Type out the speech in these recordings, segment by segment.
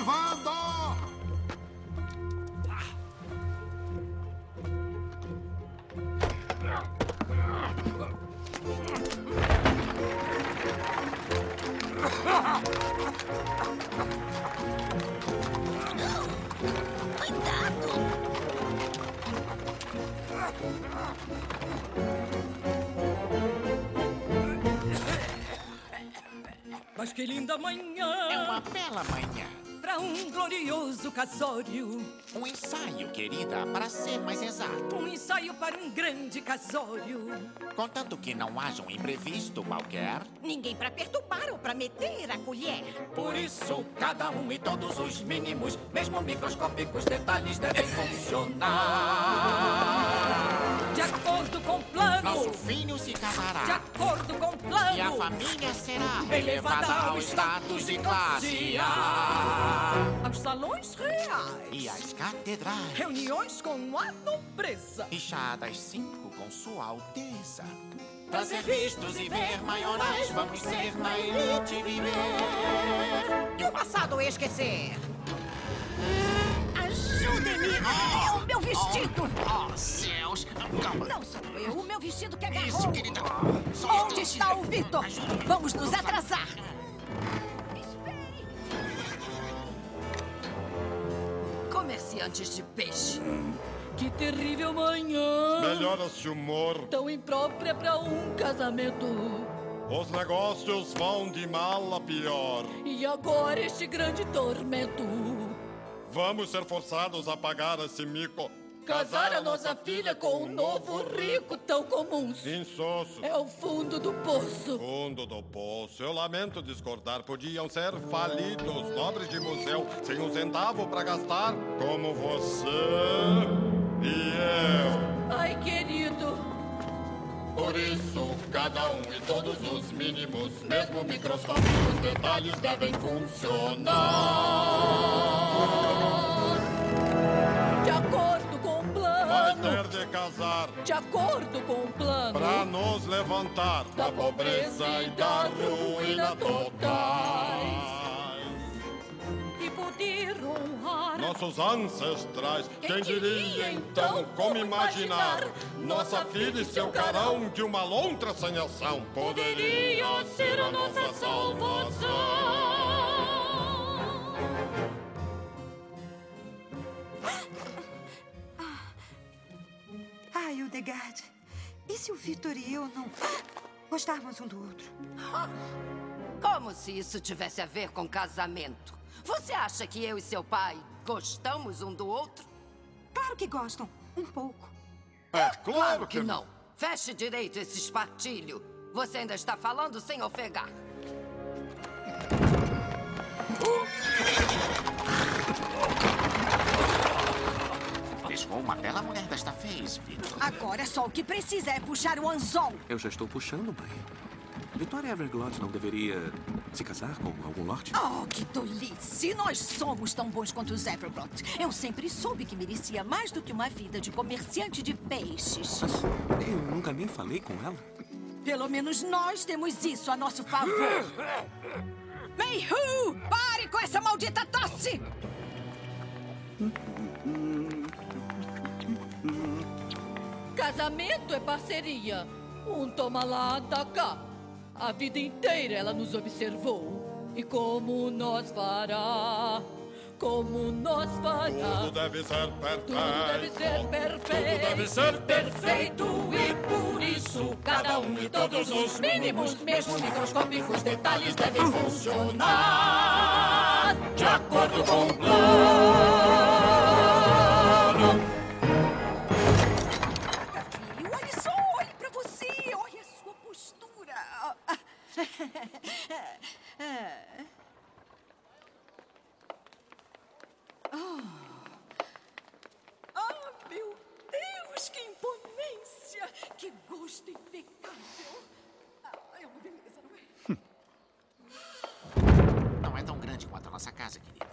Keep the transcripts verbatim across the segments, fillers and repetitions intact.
derivando! Mas que linda manhã! É uma bela manhã. Para um glorioso casório. Um ensaio, querida, para ser mais exato. Um ensaio para um grande casório. Contanto que não haja um imprevisto qualquer. Ninguém para perturbar ou para meter a colher. Por isso, cada um e todos os mínimos, mesmo microscópicos detalhes, devem funcionar. De acordo com o plano. Nosso filho se casará. De acordo com o plano. E a família será elevada ao status de classe A. Aos salões reais. E às catedrais. Reuniões com a nobreza. E chá das cinco com sua alteza. Pra ser vistos e ver maiorais, vamos ser na elite viver. E o passado esquecer. Ajude-me! É o meu vestido! Oh, oh, céus! Calma. Não sou eu, o meu vestido que agarrou. Isso, querida. Só Onde está o Vitor? Vamos nos atrasar. Comerciantes de peixe. Que terrível manhã. Melhora-se o humor. Tão imprópria para um casamento. Os negócios vão de mal a pior. E agora este grande tormento. Vamos ser forçados a pagar esse mico. Casar a nossa filha com um novo rico tão comum. Insosso. É o fundo do poço. Fundo do poço. Eu lamento discordar. Podiam ser falidos, nobres de museu, sem um centavo pra gastar, como você e eu. Ai, querido. Por isso, cada um e todos os mínimos, mesmo microscópicos detalhes, devem funcionar. De acordo com o plano. Vai ter de casar. De acordo com o plano. Pra nos levantar da pobreza e da ruína totais. E poder honrar nossos ancestrais. Quem diria então, como imaginar, nossa filha e seu carão de uma lontra sem ação poderia ser a nossa salvação. Ai, Hildegard, e se o Vitor e eu não gostarmos um do outro? Como se isso tivesse a ver com casamento? Você acha que eu e seu pai gostamos um do outro? Claro que gostam, um pouco. É claro, claro que, que não. Feche direito esse espartilho. Você ainda está falando sem ofegar. Pescou uma bela mulher desta vez, Vitor. Agora só o que precisa é puxar o anzol. Eu já estou puxando, mãe. Vitória Everglot não deveria se casar com algum lorde? Oh, que tolice! Nós somos tão bons quanto os Everglot. Eu sempre soube que merecia mais do que uma vida de comerciante de peixes. Mas eu nunca nem falei com ela. Pelo menos nós temos isso a nosso favor. Mayhu! Pare com essa maldita tosse! Casamento é parceria. Um toma lá, dá cá. A vida inteira ela nos observou. E como nos fará? Como nos fará? Tudo deve ser perfeito. Tudo deve ser perfeito. Tudo deve ser perfeito. E por isso, cada um e todos os mínimos, mesmo microscópicos detalhes, devem funcionar de acordo com o plano. Filho, olha só, olhe pra você. Olha a sua postura. Oh. Oh, meu Deus, que imponência! Que gosto impecável! Ah, é uma beleza, não é? Não é tão grande quanto a nossa casa, querida.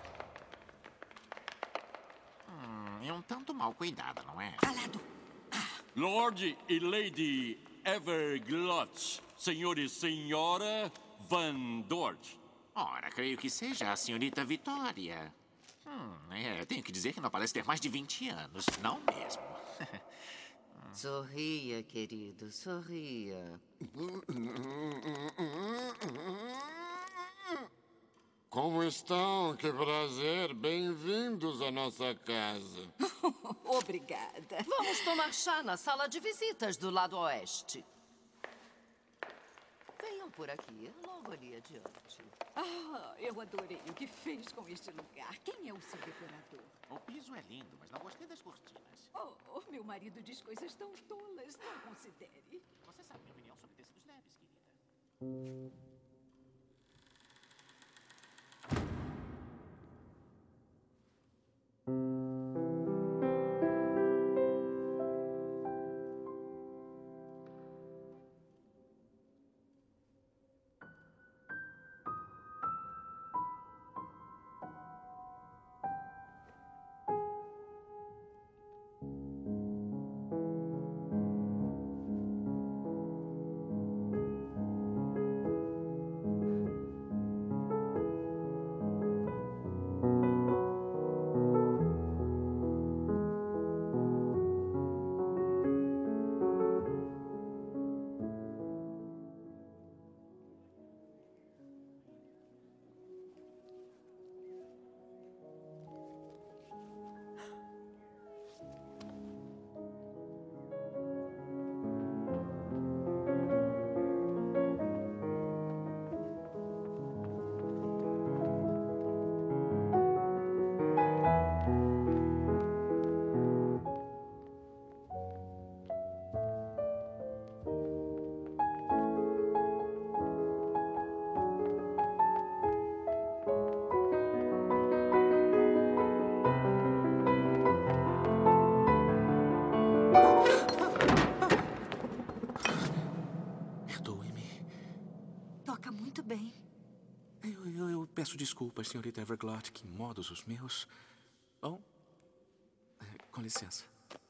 Hum, é um tanto mal cuidada, não é? Calado! Lord e Lady Everglot, senhor e senhora Van Dort. Ora, creio que seja a senhorita Vitória. Hum, é, tenho que dizer que não parece ter mais de vinte anos, não mesmo. Sorria, querido, sorria. Como estão? Que prazer. Bem-vindos à nossa casa. Obrigada. Vamos tomar chá na sala de visitas do lado oeste. Venham por aqui, logo ali adiante. Ah, eu adorei o que fez com este lugar. Quem é o seu decorador? O piso é lindo, mas não gostei das cortinas. Oh, oh, meu marido diz coisas tão tolas. Não considere. Você sabe minha opinião sobre tecidos leves, querida. Peço desculpas, senhorita Everglot. Que modos os meus? Bom, com licença.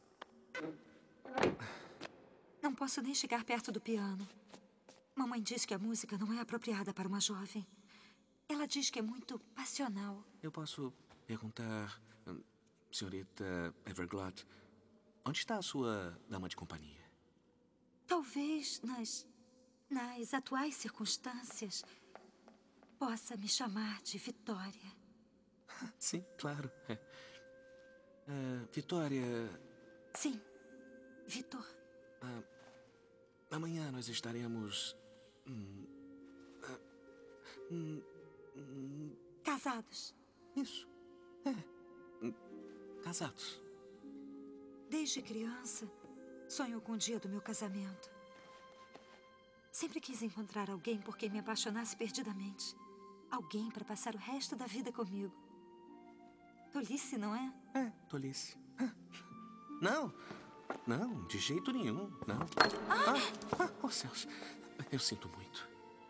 Não posso nem chegar perto do piano. Mamãe diz que a música não é apropriada para uma jovem. Ela diz que é muito passional. Eu posso perguntar, senhorita Everglot, onde está a sua dama de companhia? Talvez nas, nas atuais circunstâncias possa me chamar de Vitória. Sim, claro. É. Uh, Vitória... Sim, Vitor. Uh, amanhã nós estaremos... Hum, uh, hum, hum, casados. Isso. É. Hum, casados. Desde criança, sonho com o dia do meu casamento. Sempre quis encontrar alguém por quem me apaixonasse perdidamente. Alguém para passar o resto da vida comigo. Tolice, não é? É, tolice. Não, não, de jeito nenhum, não. Ah, ah, oh céus, eu sinto muito.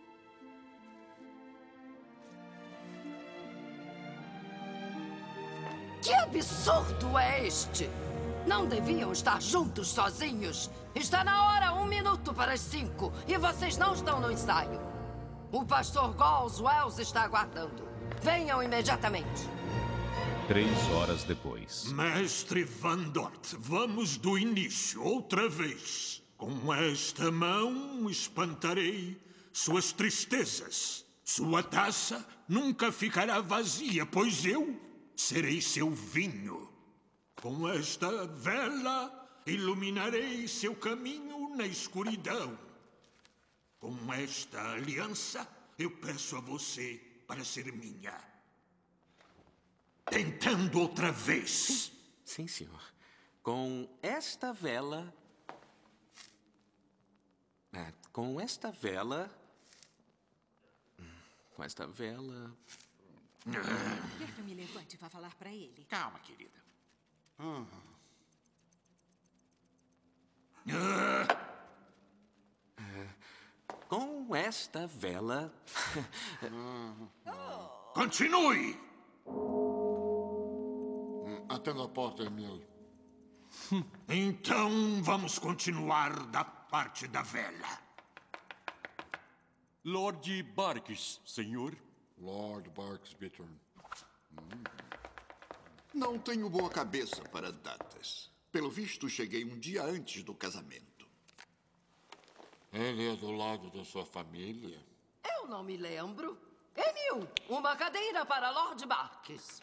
Que absurdo é este? Não deviam estar juntos sozinhos? Está na hora, um minuto para as cinco, e vocês não estão no ensaio. O pastor Goswells está aguardando. Venham imediatamente. Três horas depois. Mestre Van Dort, vamos do início outra vez. Com esta mão espantarei suas tristezas. Sua taça nunca ficará vazia, pois eu serei seu vinho. Com esta vela iluminarei seu caminho na escuridão. Com esta aliança, eu peço a você para ser minha. Tentando outra vez. Sim, sim, senhor. Com esta vela... É, com esta vela... Com esta vela... Quer que eu me levante e vá falar para ele? Calma, querida. Ah. É, com esta vela... Continue! Atenda a porta, Emil. Então, vamos continuar da parte da vela. Lord Barkis, senhor. Lord Barksbittern. Hum. Não tenho boa cabeça para datas. Pelo visto, cheguei um dia antes do casamento. Ele é do lado da sua família? Eu não me lembro. Emil, uma cadeira para Lord Barks.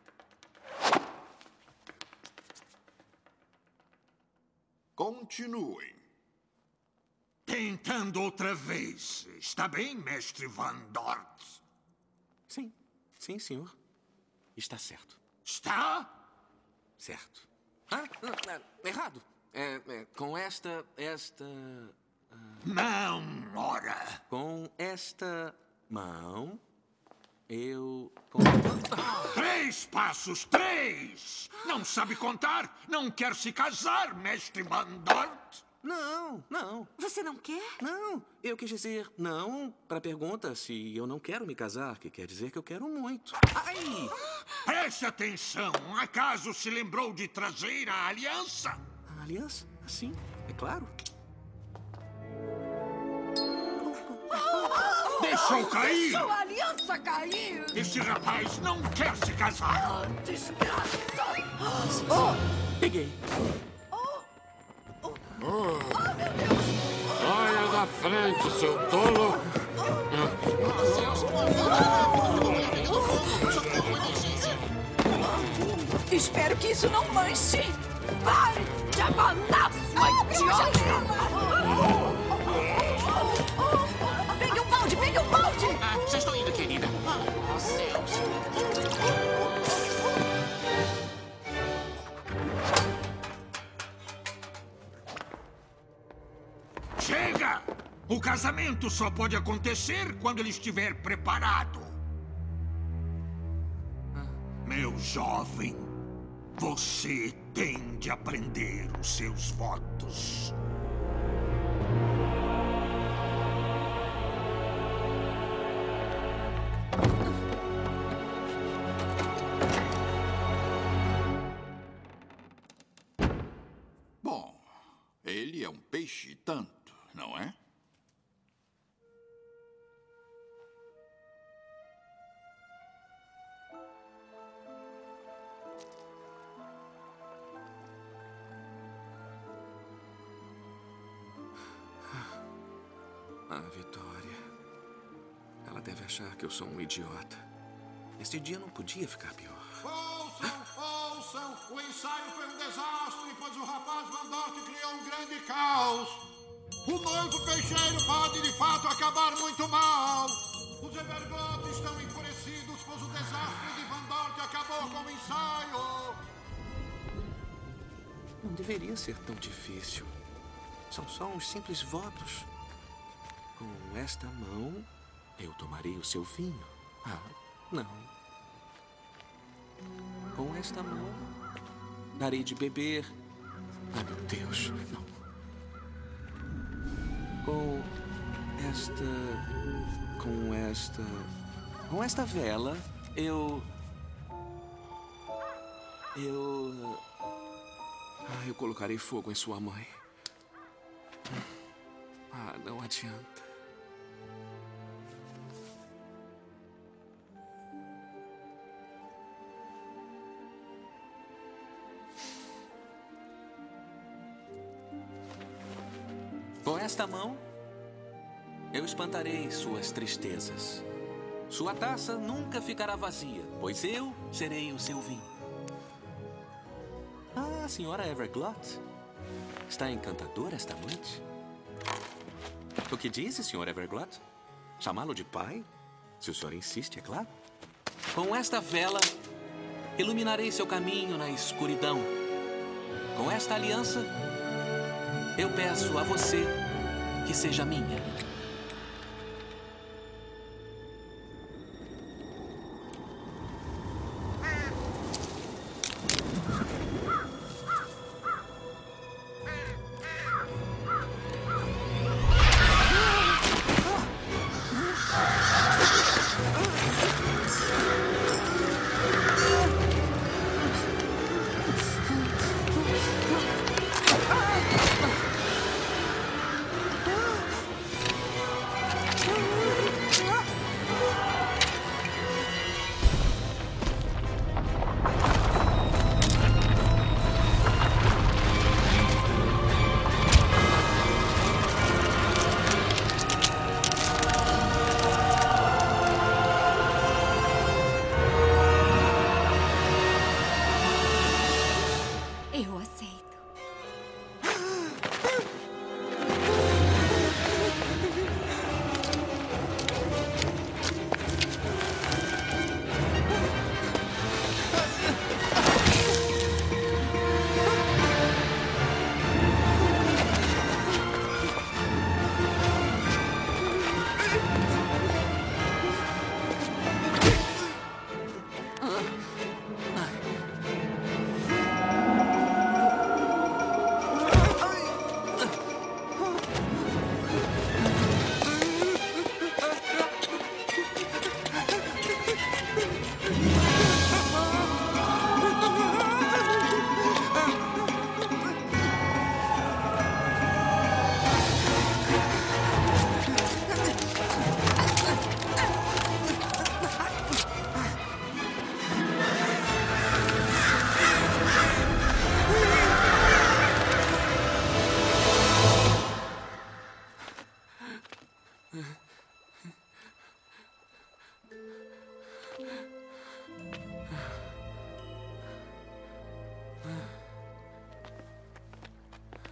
Continuem. Tentando outra vez. Está bem, mestre Van Dort? Sim, sim, senhor. Está certo. Está? Certo. Ah, ah, errado. É, é, com esta, esta... Ah, não, ora. Com esta mão, eu... Com... Três passos, três! Não sabe contar? Não quer se casar, mestre Van Dort? Não, não. Você não quer? Não, eu quis dizer não para a pergunta se eu não quero me casar, que quer dizer que eu quero muito. Ai! Preste atenção. Acaso se lembrou de trazer a aliança? A aliança? Sim, é claro. Deixou cair! Deixou a aliança cair! Esse rapaz não quer se casar! Oh, desgraça! Oh. Peguei. Oh. Oh, meu Deus! Saia da frente, seu tolo! Espero que isso não manche! Pare de abanar, sua idiota! Pegue um balde, pegue um balde! Ah, já estou indo, querida. Oh, céus. Chega! O casamento só pode acontecer quando ele estiver preparado. Meu jovem, você tem de aprender os seus votos. Bom, ele é um peixe tanto, não é? Ah, Vitória. Ela deve achar que eu sou um idiota. Este dia não podia ficar pior. Ouçam, ouçam! O ensaio foi um desastre, pois o rapaz Van Dort criou um grande caos. O noivo peixeiro pode, de fato, acabar muito mal. Os Evergotes estão enfurecidos, pois o desastre de Van Dort acabou com o ensaio. Não deveria ser tão difícil. São só uns simples votos. Com esta mão, eu tomarei o seu vinho. Ah, não. Com esta mão, darei de beber. Ah, meu Deus, não. Com esta... Com esta... Com esta vela, eu... Eu... Ah, eu colocarei fogo em sua mãe. Ah, não adianta. Com esta mão, eu espantarei suas tristezas. Sua taça nunca ficará vazia, pois eu serei o seu vinho. Ah, senhora Everglot. Está encantadora esta noite? O que disse, senhor Everglot? Chamá-lo de pai? Se o senhor insiste, é claro. Com esta vela, iluminarei seu caminho na escuridão. Com esta aliança, eu peço a você que seja minha.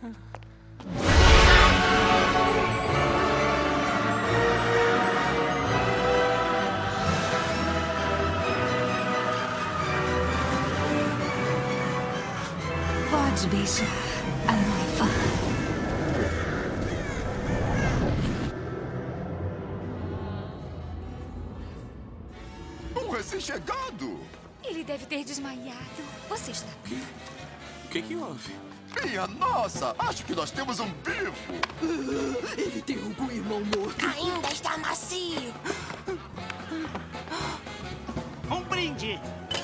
Pode beijar a noiva. Um recém-chegado! Ele deve ter desmaiado. Você está bem? O que que houve? Minha nossa! Acho que nós temos um vivo! Ele tem algum irmão morto. Ainda está macio. Um brinde!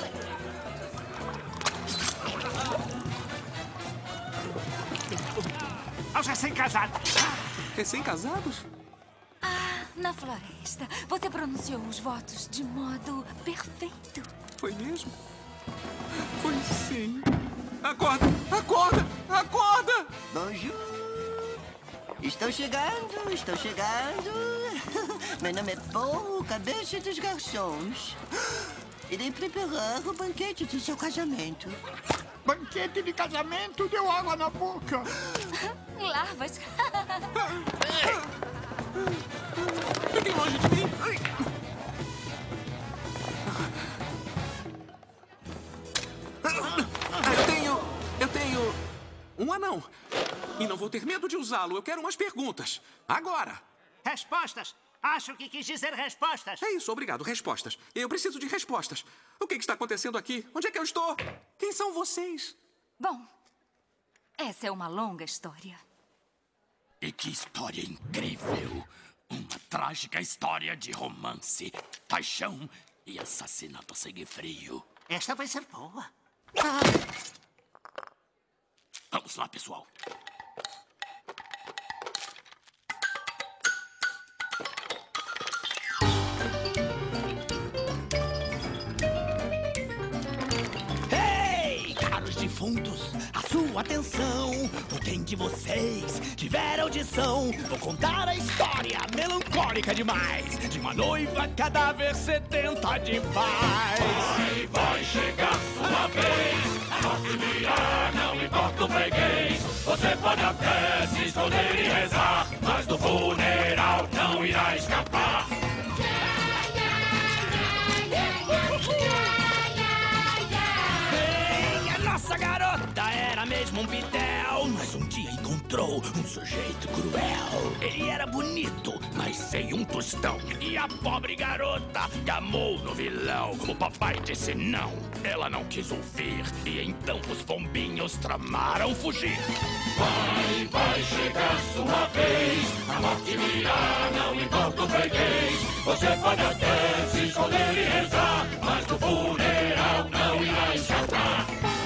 Aos recém-casados. Recém-casados? Ah, na floresta. Você pronunciou os votos de modo perfeito. Foi mesmo? Foi sim. Acorda! Acorda! Acorda! Bonjour! Estou chegando, estou chegando. Meu nome é Paul, cabeça dos garçons. Irei preparar o banquete do seu casamento. Banquete de casamento deu água na boca. Larvas. Fiquem longe de mim. Eu tenho... Eu tenho... um anão. E não vou ter medo de usá-lo. Eu quero umas perguntas. Agora. Respostas. Acho que quis dizer respostas. É isso, obrigado. Respostas. Eu preciso de respostas. O que que está acontecendo aqui? Onde é que eu estou? Quem são vocês? Bom, essa é uma longa história. E que história incrível! Uma trágica história de romance, paixão e assassinato a sangue frio. Esta vai ser boa. Vamos lá, pessoal. Ei, caros defuntos, a sua atenção. O quem de vocês tiver audição, vou contar a história melancólica demais de uma noiva cadáver sedenta de paz. Vai, vai chegar sua vez. A morte virá, não importa o freguês. Você pode até se esconder e rezar, mas do funeral não irá escapar. Bem, a nossa garota era mesmo um pitel, mas um dia encontrou um sujeito cruel. Ele era bonito, mas sem um tostão. E a pobre garota gamou no vilão. O papai disse não, ela não quis ouvir. E então os pombinhos tramaram fugir. Vai, vai chegar sua vez. A morte virá, não importa o freguês. Você pode até se esconder e rezar, mas do funeral não irá escapar.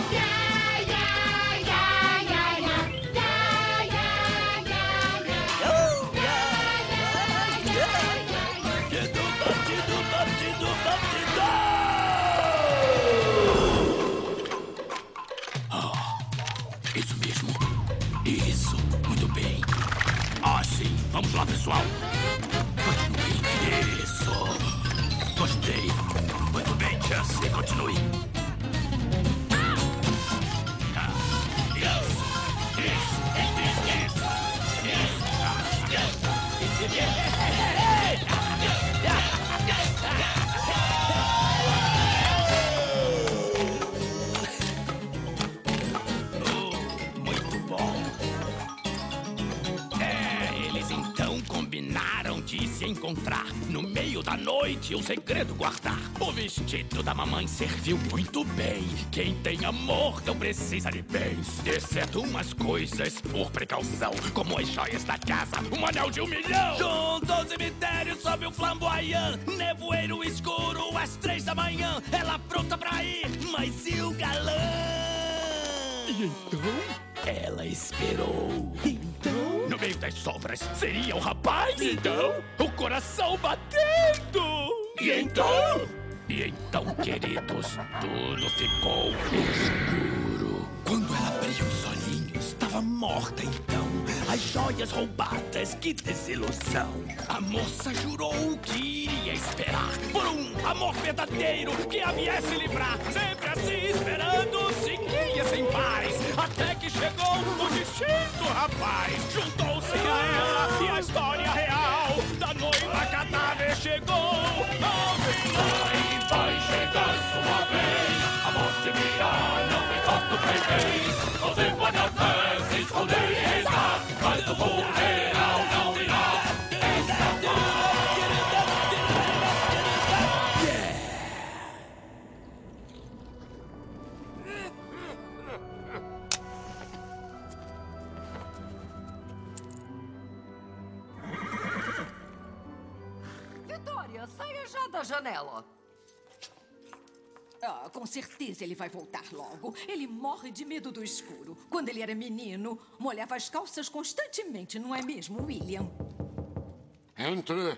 Isso mesmo. Isso. Muito bem. Ah, sim. Vamos lá, pessoal. Continue. Isso. Gostei. Muito bem, Chance. Continue. Ah, isso. Isso. Isso. Isso. Isso. Ah, isso. Isso. De se encontrar no meio da noite, o segredo guardar. O vestido da mamãe serviu muito bem. Quem tem amor não precisa de bens, exceto umas coisas por precaução, como as joias da casa, um anel de um milhão. Junto ao cemitério sob o flamboyant, nevoeiro escuro às três da manhã. Ela pronta pra ir, mas e o galã? E então? Ela esperou. Então? No meio das sombras, seria o rapaz? Então? O coração batendo! E então? E então, queridos, tudo ficou escuro. Quando ela abriu os olhinhos, estava morta então. As joias roubadas, que desilusão. A moça jurou que iria esperar por um amor verdadeiro que a viesse livrar. Sempre assim, esperando, seguia sem paz, até que chegou o destino uma vez. A morte virá, não importa o freguês. Você pode até se esconder e rezar, mas no funeral não irá escapar. Vitória, saia já da janela. Ah, com certeza ele vai voltar logo. Ele morre de medo do escuro. Quando ele era menino, molhava as calças constantemente, não é mesmo, William? Entre.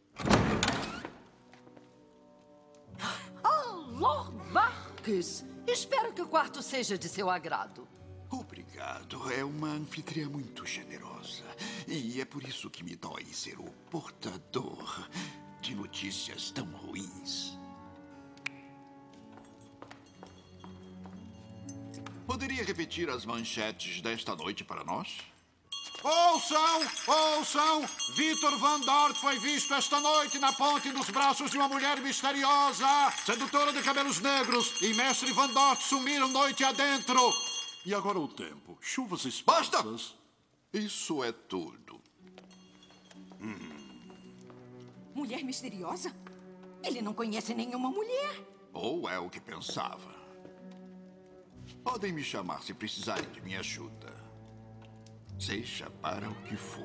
Oh, Lord Marcus! Espero que o quarto seja de seu agrado. Obrigado. É uma anfitriã muito generosa. E é por isso que me dói ser o portador de notícias tão ruins. Poderia repetir as manchetes desta noite para nós? Ouçam! Ouçam! Vitor Van Dort foi visto esta noite na ponte dos braços de uma mulher misteriosa, sedutora de cabelos negros, e Mestre Van Dort sumiram noite adentro. E agora o tempo. Chuvas esparsas. Basta! Isso é tudo. Hum. Mulher misteriosa? Ele não conhece nenhuma mulher. Ou é o que pensava. Podem me chamar se precisarem de minha ajuda. Seja para o que for.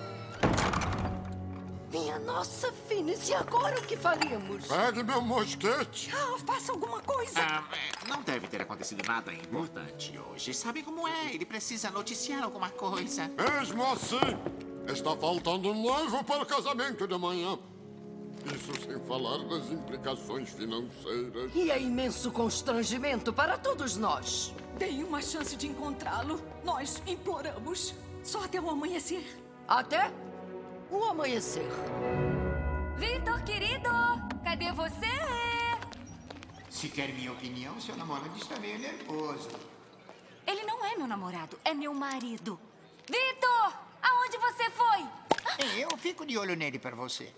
Minha nossa, Phineas, e agora o que faremos? Pegue meu mosquete. Ah, faça alguma coisa. Ah, não deve ter acontecido nada importante hoje. Sabe como é? Ele precisa noticiar alguma coisa. Mesmo assim, está faltando um noivo para o casamento de amanhã. Isso sem falar das implicações financeiras. E é imenso constrangimento para todos nós. Deem uma chance de encontrá-lo. Nós imploramos. Só até o amanhecer. Até o amanhecer. Vitor, querido! Cadê você? Se quer minha opinião, seu namorado está meio nervoso. Ele não é meu namorado, é meu marido. Vitor! Aonde você foi? Eu fico de olho nele para você.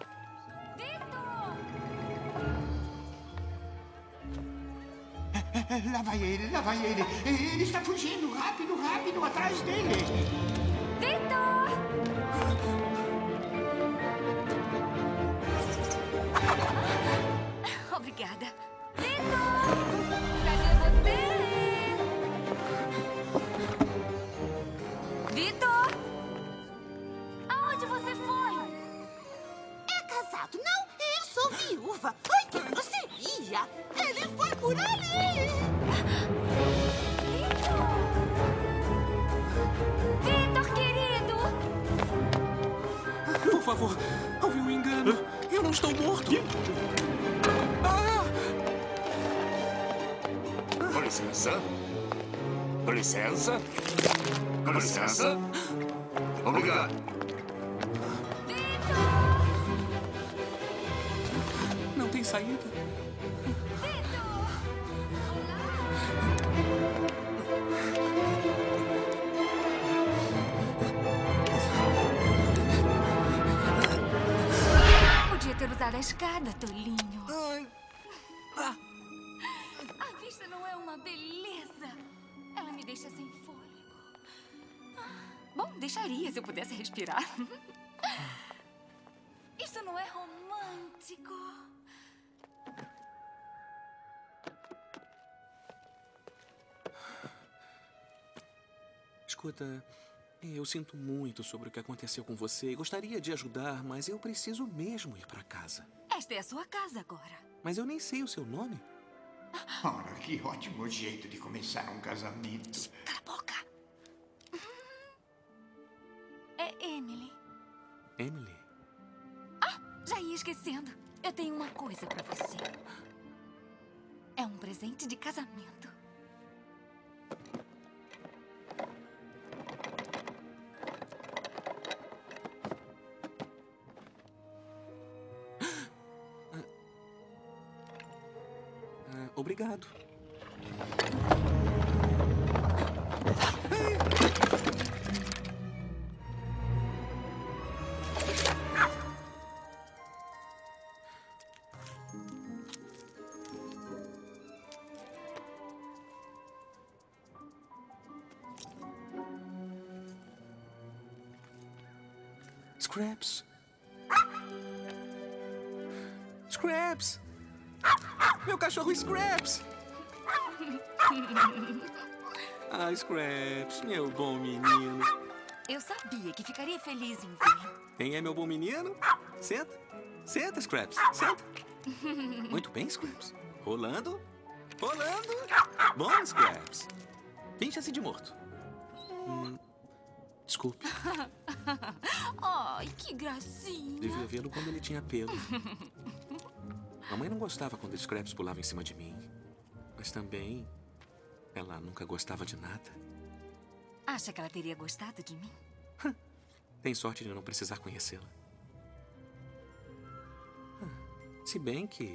Lá vai ele, lá vai ele. Ele está fugindo. Rápido, rápido, atrás dele. Vitor! Obrigada. Vitor! Cadê você? Vitor! Aonde você foi? É casado, não? Eu sou viúva. Ai, que grosseria! Ele foi por ali! Vitor, querido! Por favor, houve um engano. Eu não estou morto. Ah! Com licença. Com licença. Com licença. Obrigado. Não tem saída. Podia ter usado a escada, tolinho. A vista não é uma beleza. Ela me deixa sem fôlego. Bom, deixaria se eu pudesse respirar. Isso não é romântico. Escuta, eu sinto muito sobre o que aconteceu com você e gostaria de ajudar, mas eu preciso mesmo ir para casa. Esta é a sua casa agora. Mas eu nem sei o seu nome. Ora, que ótimo jeito de começar um casamento. Cala a boca. É Emily. Emily? Ah, já ia esquecendo. Eu tenho uma coisa para você. É um presente de casamento. Obrigado. Scraps. Scraps! Meu cachorro Scraps! Ah, Scraps, meu bom menino. Eu sabia que ficaria feliz em ver. Quem é meu bom menino? Senta. Senta, Scraps. Senta. Muito bem, Scraps. Rolando. Rolando. Bom, Scraps. Finja-se de morto. Hum, desculpe. Ai, que gracinha. Devia vê-lo quando ele tinha pelo. Mamãe não gostava quando Scraps pulava em cima de mim. Mas também, ela nunca gostava de nada. Acha que ela teria gostado de mim? Tem sorte de não precisar conhecê-la. Se bem que,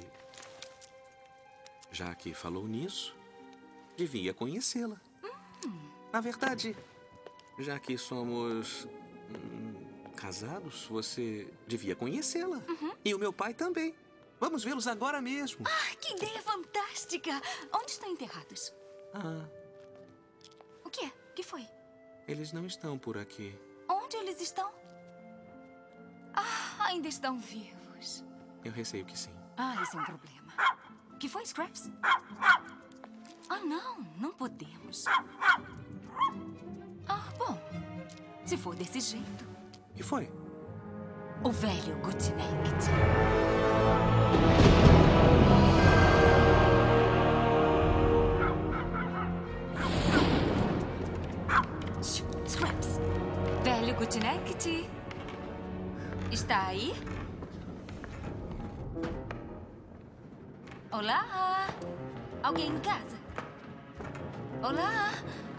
já que falou nisso, devia conhecê-la. Hum. Na verdade, já que somos hum, casados, você devia conhecê-la. Uhum. E o meu pai também. Vamos vê-los agora mesmo. Ah, que ideia fantástica! Onde estão enterrados? Ah, O quê? O que foi? eles não estão por aqui. Onde eles estão? Ah, ainda estão vivos. Eu receio que sim. Ah, esse é um problema. O que foi, Scraps? Ah, não, não podemos. Ah, bom. Se for desse jeito. O que foi? O velho Gutinect. Scraps. Velho Gutinect. Está aí? Olá? Alguém em casa? Olá?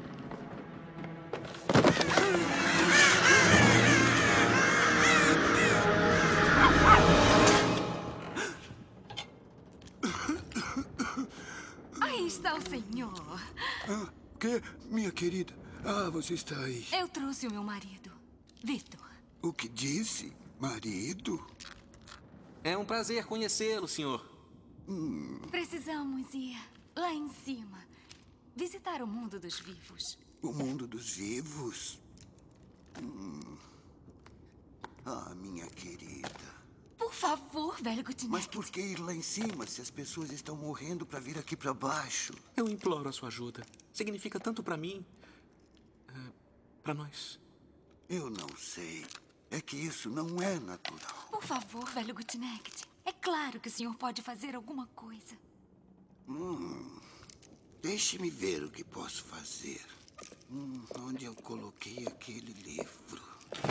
Aí está o senhor. Ah, o quê? Minha querida. Ah, você está aí. Eu trouxe o meu marido, Victor. O que disse? Marido? É um prazer conhecê-lo, senhor. Hum, Precisamos ir lá em cima. Visitar o mundo dos vivos. o mundo dos vivos? Hum. Ah, minha querida. Por favor, velho Gutinect. Mas por que ir lá em cima se as pessoas estão morrendo para vir aqui para baixo? Eu imploro a sua ajuda. Significa tanto para mim. Uh, para nós. Eu não sei. É que isso não é natural. Por favor, velho Gutinect. É claro que o senhor pode fazer alguma coisa. Hum, deixe-me ver o que posso fazer. Hum, onde eu coloquei aquele livro?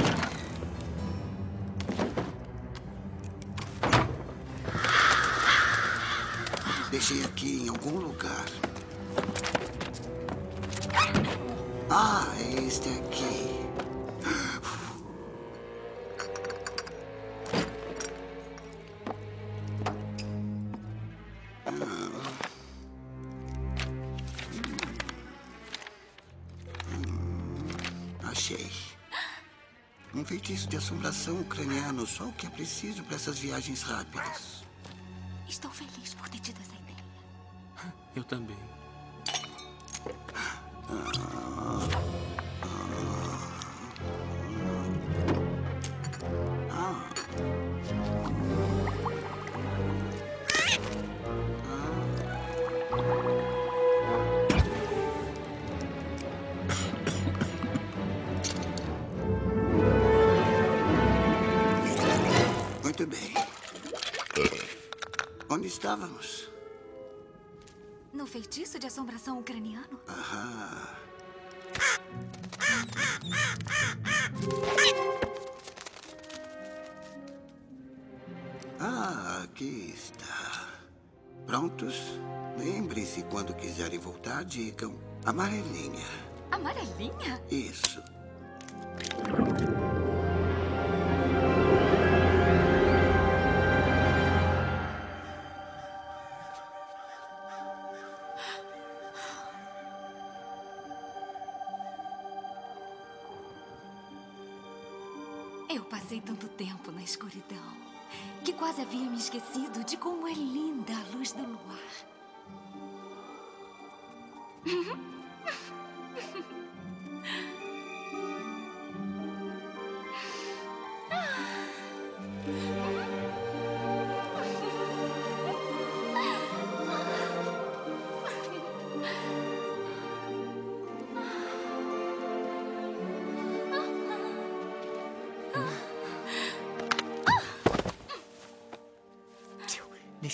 Deixei aqui em algum lugar. Ah, é este aqui. Achei. Um feitiço de assombração ucraniano, só o que é preciso para essas viagens rápidas. Estou feliz por ter tido essa ideia. Eu também. Muito bem. Onde estávamos? No feitiço de assombração ucraniano? Aham. Ah, aqui está. Prontos? Lembre-se, quando quiserem voltar, digam amarelinha. Amarelinha? Isso. Eu passei tanto tempo na escuridão que quase havia me esquecido de como é linda a luz do luar. Ah.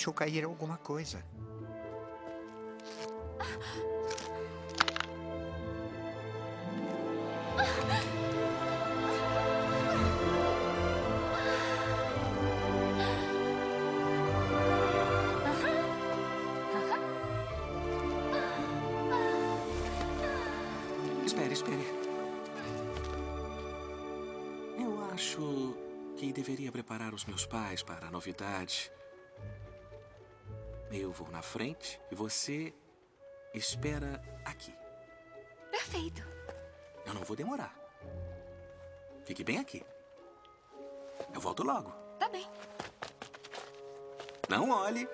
deixou cair alguma coisa. Espere, espere. Eu acho que deveria preparar os meus pais para a novidade. Eu vou na frente e você espera aqui. Perfeito. Eu não vou demorar. Fique bem aqui. Eu volto logo. Tá bem. Não olhe.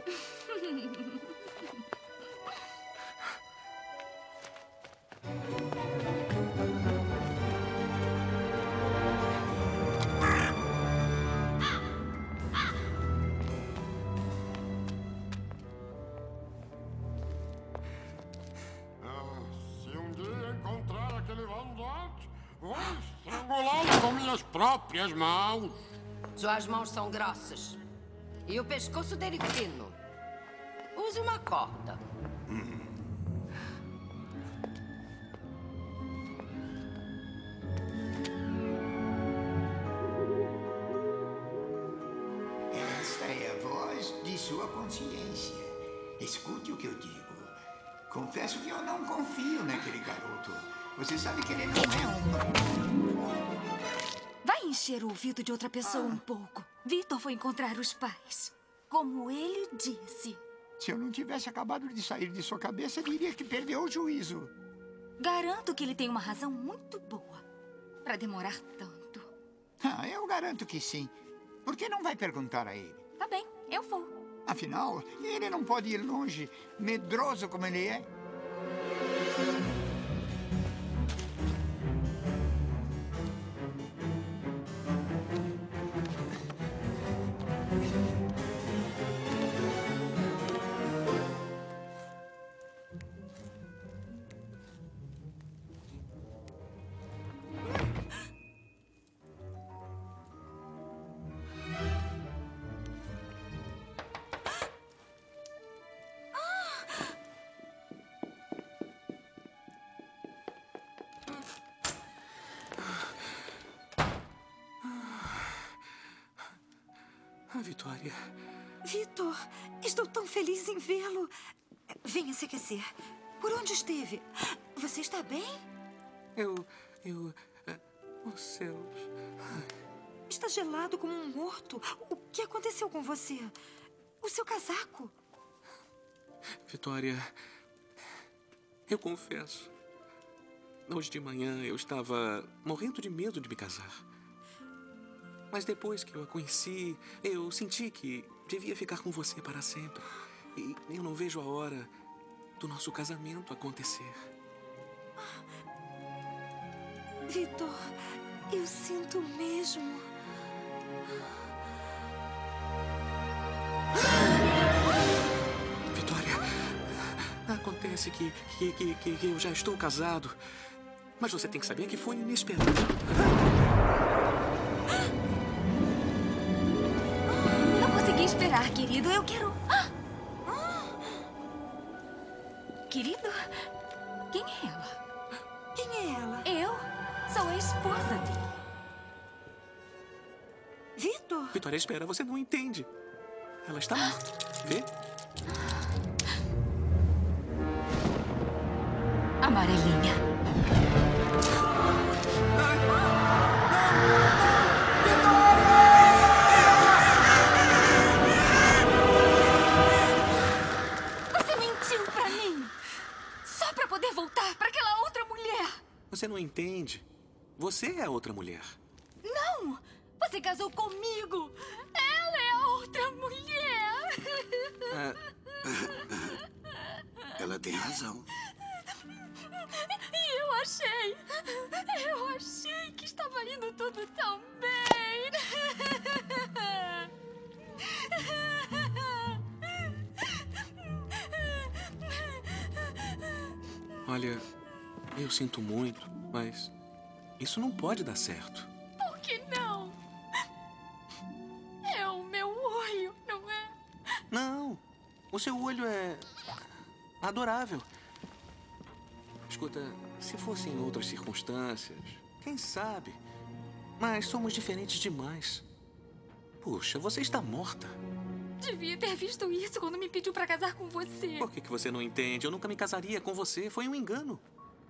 Estrangulá-lo com minhas próprias mãos. Suas mãos são grossas. E o pescoço dele fino. Use uma corda. Esta é a voz de sua consciência. Escute o que eu digo. Confesso que eu não confio naquele garoto. Você sabe que ele não é um... Vai encher o ouvido de outra pessoa um pouco. Vitor foi encontrar os pais. Como ele disse. Se eu não tivesse acabado de sair de sua cabeça, diria que perdeu o juízo. Garanto que ele tem uma razão muito boa para demorar tanto. Ah, eu garanto que sim. Por que não vai perguntar a ele? Tá bem, eu vou. Afinal, ele não pode ir longe, medroso como ele é. Vitória. Vitor, estou tão feliz em vê-lo. Venha se aquecer. Por onde esteve? Você está bem? Eu... eu... Os céus... Está gelado como um morto. O que aconteceu com você? O seu casaco? Vitória... Eu confesso. Hoje de manhã eu estava morrendo de medo de me casar. Mas depois que eu a conheci, eu senti que devia ficar com você para sempre. E eu não vejo a hora do nosso casamento acontecer. Vitor, eu sinto mesmo. Vitória, acontece que, que, que, que, que eu já estou casado. Mas você tem que saber que foi inesperado. Esperar, querido. Eu quero... Ah! Ah! Querido? Quem é ela? Quem é ela? Eu sou a esposa dele. Vitor? Vitória, espera. Você não entende. Ela está morta. Vê? Amarelinha. Você não entende. Você é a outra mulher. Não! Você casou comigo! Ela é a outra mulher! Ah. Ela tem razão. E eu achei... Eu achei que estava indo tudo tão bem! Olha... Eu sinto muito, mas isso não pode dar certo. Por que não? É o meu olho, não é? Não, O seu olho é adorável. Escuta, se fossem em outras circunstâncias, quem sabe? Mas somos diferentes demais. Puxa, você está morta. Devia ter visto isso quando me pediu pra casar com você. Por que que você não entende? Eu nunca me casaria com você. Foi um engano.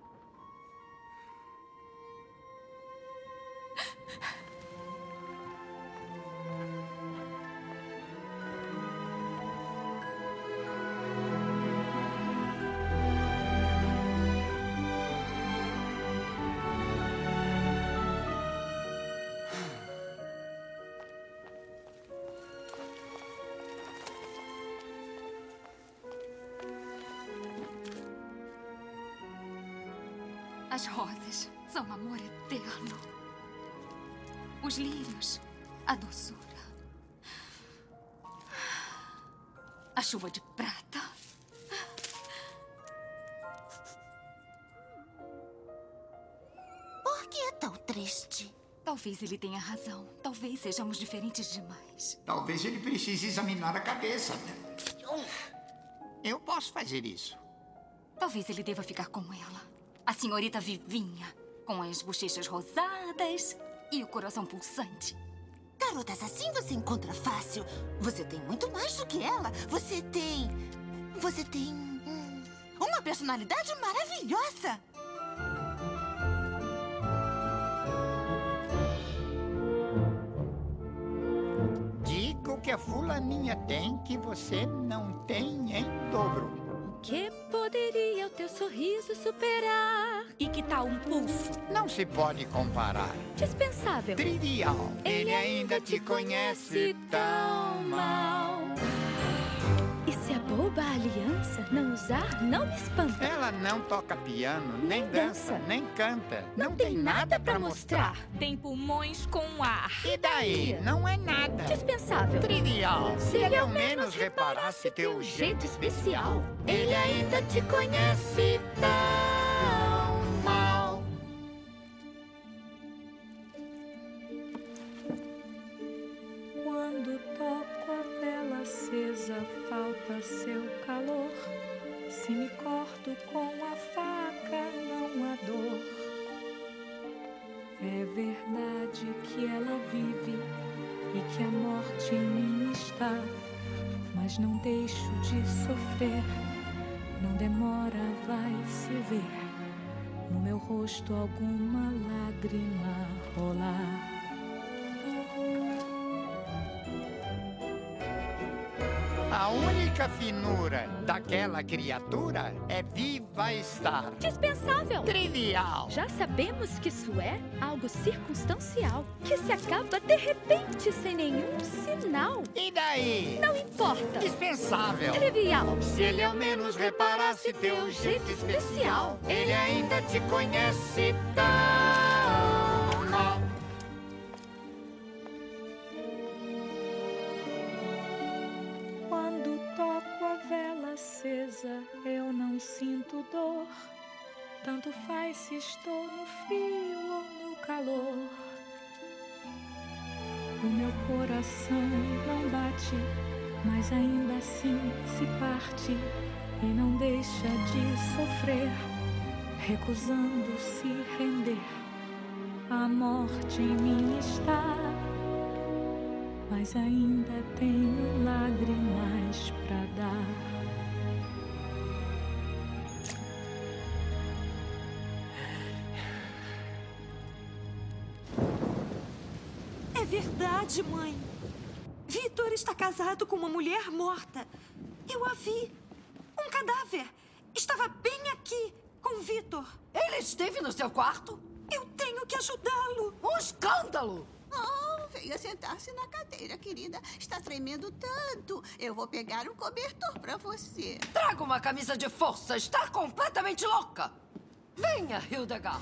As rosas são amor eterno. Os lírios, a doçura. A chuva de prata. Por que é tão triste? Talvez ele tenha razão. Talvez sejamos diferentes demais. Talvez ele precise examinar a cabeça. Eu posso fazer isso. Talvez ele deva ficar com ela. A senhorita Vivinha, com as bochechas rosadas e o coração pulsante. Garotas assim você encontra fácil. Você tem muito mais do que ela. Você tem... Você tem... hum, uma personalidade maravilhosa. Diga o que a fulaninha tem que você não tem em dobro. O que poderia o teu sorriso superar? E que tal um pulso? Não se pode comparar. Dispensável. Trivial. Ele ainda te conhece tão mal. E se a boba aliança não usar, não me espanta. Ela não toca piano, nem, nem dança, dança, nem canta. Não, não tem nada pra mostrar. mostrar. Tem pulmões com ar. E daí? Não é nada. Dispensável. Trivial. Se ele ao menos reparasse teu jeito especial, ele ainda te conhece tão mal. Quando toco a vela acesa, falta seu calor. Se me corto com a faca, não há dor. É verdade que ela vive e que a morte em mim está, mas não deixo de sofrer. Não demora, vai se ver no meu rosto alguma lágrima rolar. A única finura daquela criatura é viva estar. Dispensável. Trivial. Já sabemos que isso é algo circunstancial, que se acaba de repente sem nenhum sinal. E daí? Não importa. Dispensável. Trivial. Se ele ao menos reparasse teu jeito especial, ele ainda te conhece tão mal. Acesa, eu não sinto dor. Tanto faz se estou no frio ou no calor. O meu coração não bate, mas ainda assim se parte e não deixa de sofrer, recusando se render. A morte em mim está, mas ainda tenho lágrimas pra dar. É verdade, mãe. Vitor está casado com uma mulher morta. Eu a vi. Um cadáver. Estava bem aqui, com Vitor. Ele esteve no seu quarto? Eu tenho que ajudá-lo. Um escândalo! Oh, venha sentar-se na cadeira, querida. Está tremendo tanto. Eu vou pegar um cobertor para você. Traga uma camisa de força. Está completamente louca. Venha, Hildegard.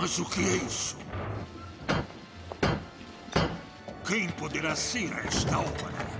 Mas o que é isso? Quem poderá ser a esta hora?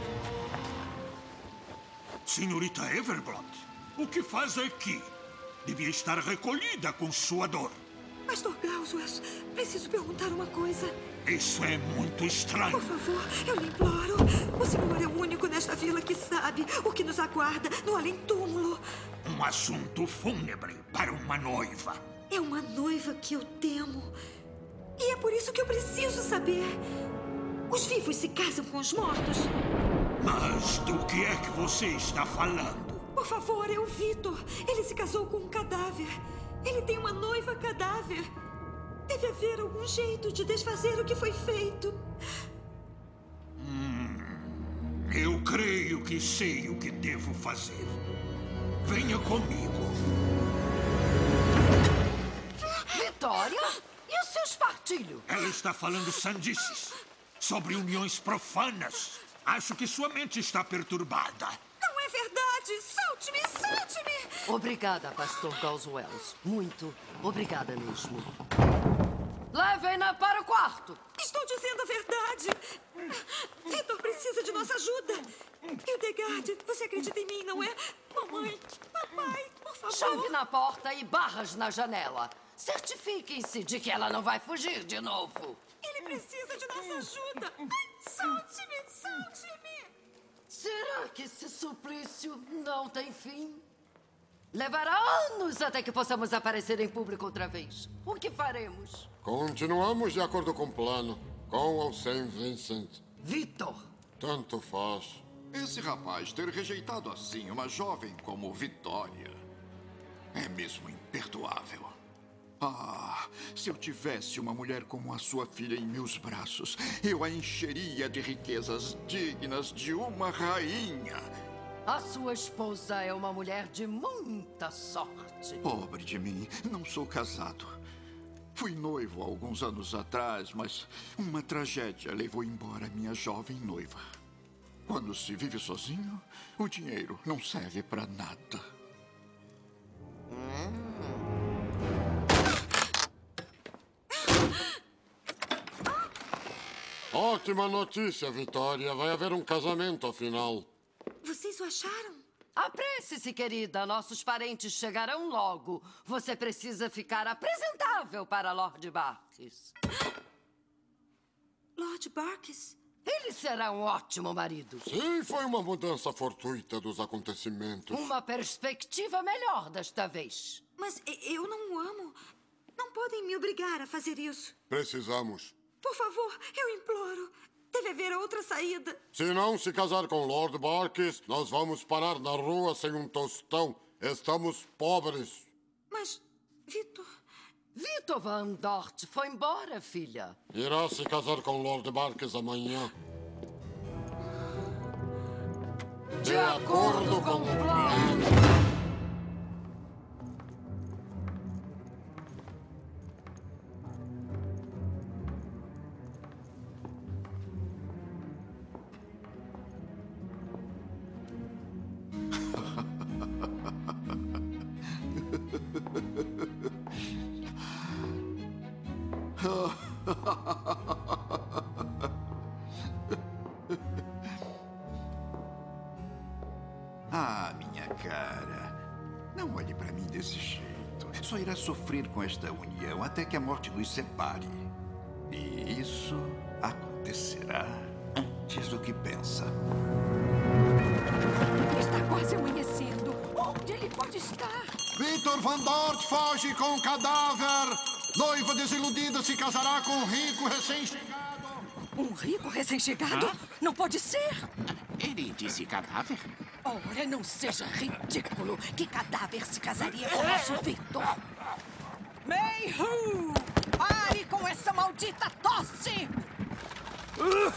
Senhorita Everglot, o que faz aqui? Devia estar recolhida com sua dor. Pastor Gauswell, preciso perguntar uma coisa. Isso é muito estranho. Por favor, eu lhe imploro. O senhor é o único nesta vila que sabe o que nos aguarda no além-túmulo. Um assunto fúnebre para uma noiva. É uma noiva que eu temo. E é por isso que eu preciso saber. Os vivos se casam com os mortos? Mas do que é que você está falando? Por favor, é o Vitor. Ele se casou com um cadáver. Ele tem uma noiva cadáver. Deve haver algum jeito de desfazer o que foi feito. Hum, eu creio que sei o que devo fazer. Venha comigo. Vitória? E o seu espartilho? Ela está falando sandices sobre uniões profanas. Acho que sua mente está perturbada. Não é verdade! Solte-me, solte-me! Obrigada, Pastor Gauswell. Muito obrigada mesmo. Levem-na para o quarto. Estou dizendo a verdade. Vitor precisa de nossa ajuda. Hildegard, você acredita em mim, não é? Mamãe, papai, por favor. Chave na porta e barras na janela. Certifiquem-se de que ela não vai fugir de novo. Ele precisa de nossa ajuda. Ai, solte-me, solte-me. Será que esse suplício não tem fim? Levará anos até que possamos aparecer em público outra vez. O que faremos? Continuamos de acordo com o plano, com ou sem Vincent. Vitor! Tanto faz. Esse rapaz ter rejeitado assim uma jovem como Vitória é mesmo imperdoável. Ah, se eu tivesse uma mulher como a sua filha em meus braços, eu a encheria de riquezas dignas de uma rainha. A sua esposa é uma mulher de muita sorte. Pobre de mim, não sou casado. Fui noivo há alguns anos atrás, mas uma tragédia levou embora minha jovem noiva. Quando se vive sozinho, o dinheiro não serve para nada. Hum. Ótima notícia, Vitória. Vai haver um casamento, afinal. Vocês o acharam? Apresse-se, querida. Nossos parentes chegarão logo. Você precisa ficar apresentável para Lord Barkis. Lord Barkis? Ele será um ótimo marido. Sim, foi uma mudança fortuita dos acontecimentos. Uma perspectiva melhor desta vez. Mas eu não o amo. Não podem me obrigar a fazer isso. Precisamos. Por favor, eu imploro. Deve haver outra saída. Se não se casar com Lord Barkis, nós vamos parar na rua sem um tostão. Estamos pobres. Mas, Vitor... Vitor Van Dort foi embora, filha. Irá se casar com Lord Barkis amanhã. De, De acordo, acordo com o plano. Ah, minha cara. Não olhe para mim desse jeito. Só irá sofrer com esta união até que a morte nos separe. E isso acontecerá antes do que pensa. Está quase amanhecendo. Onde ele pode estar? Vitor Van Dort foge com o cadáver. Noiva desiludida se casará com um rico recém-chegado. Um rico recém-chegado? Ah? Não pode ser. Ele disse cadáver? Ora, não seja ridículo. Que cadáver se casaria com o nosso Vitor? Mayhew! Pare com essa maldita tosse! Uh!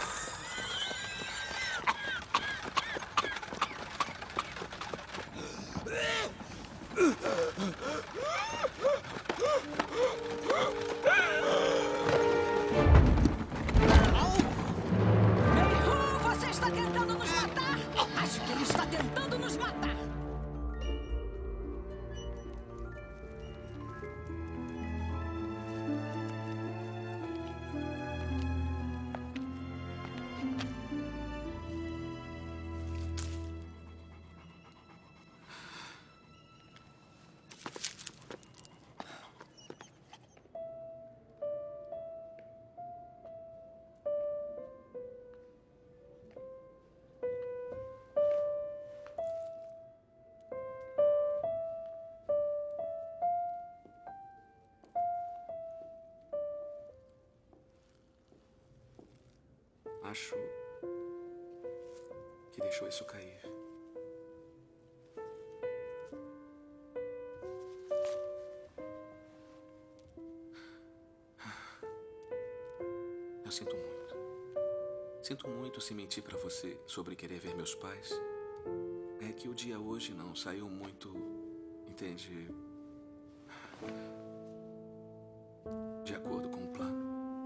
Mayhew, você está tentando nos matar! Acho que ele está tentando nos matar! Acho que deixou isso cair. Eu sinto muito. Sinto muito se mentir pra você sobre querer ver meus pais. É que o dia hoje não saiu muito, entende? De acordo com o plano.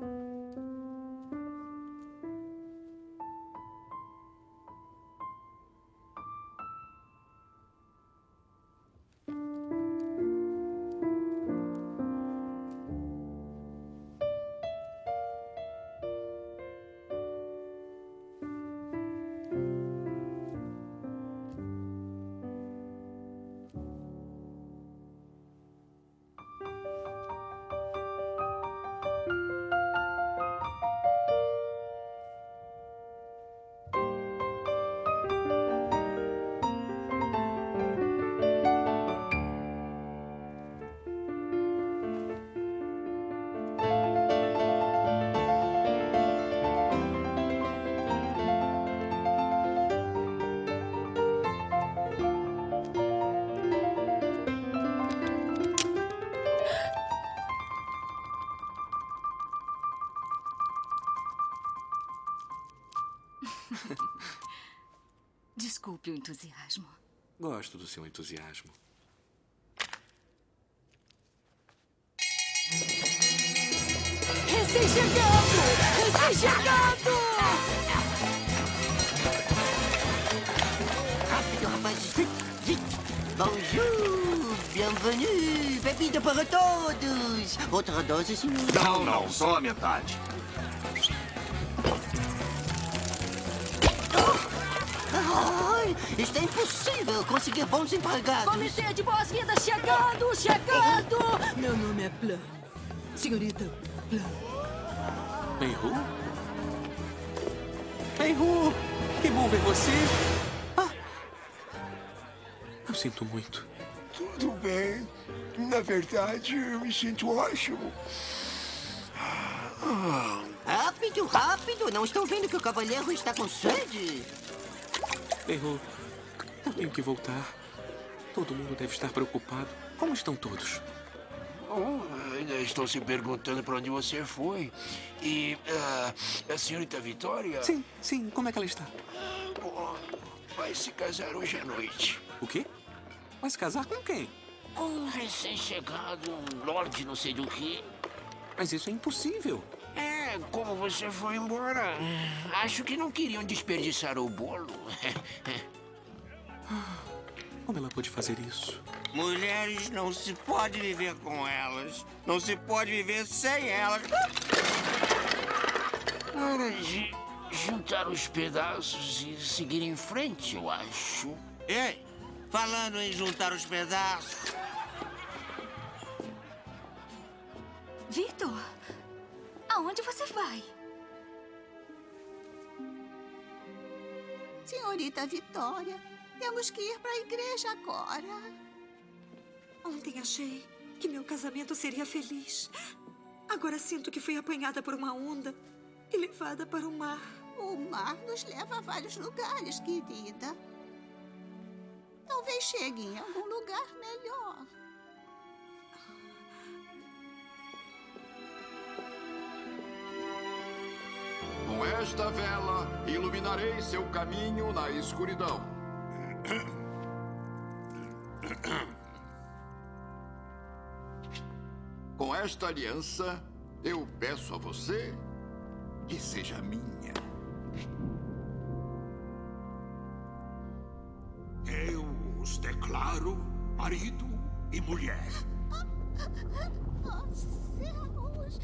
Desculpe o entusiasmo. Gosto do seu entusiasmo. Recém-chegado! Recém-chegado! Rápido, rapazes. Vite, vite. Bonjour, bienvenue. Bebida para todos. Outra dose, senhor? Não, não, só a metade. Ai, isto é impossível conseguir bons empregados. Comitê de boas-vindas chegando, chegando! Meu nome é Plan. Senhorita Plan. Peihu? Peihu! Que bom ver você! Ah. Eu sinto muito. Tudo bem. Na verdade, eu me sinto ótimo. Rápido, rápido. Não estão vendo que o cavaleiro está com sede? Peihu, eu tenho que voltar. Todo mundo deve estar preocupado. Como estão todos? Oh, ainda estou se perguntando para onde você foi. E uh, a senhorita Vitória? Sim, sim. Como é que ela está? Bom, vai se casar hoje à noite. O quê? Vai se casar com quem? Um recém-chegado, um lorde não sei do que. Mas isso é impossível. É, como você foi embora. Acho que não queriam desperdiçar o bolo. Como ela pode fazer isso? Mulheres não se pode viver com elas. Não se pode viver sem elas. Hora de juntar os pedaços e seguir em frente, eu acho. Ei, falando em juntar os pedaços. Vitor, aonde você vai? Senhorita Vitória, temos que ir para a igreja agora. Ontem achei que meu casamento seria feliz. Agora sinto que fui apanhada por uma onda e levada para o mar. O mar nos leva a vários lugares, querida. Talvez chegue em algum lugar melhor. Com esta vela, iluminarei seu caminho na escuridão. Com esta aliança, eu peço a você que seja minha. Eu os declaro marido e mulher. Oh, céus!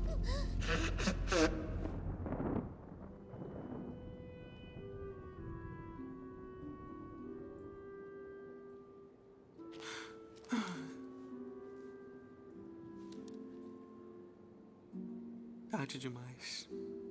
Tarde demais.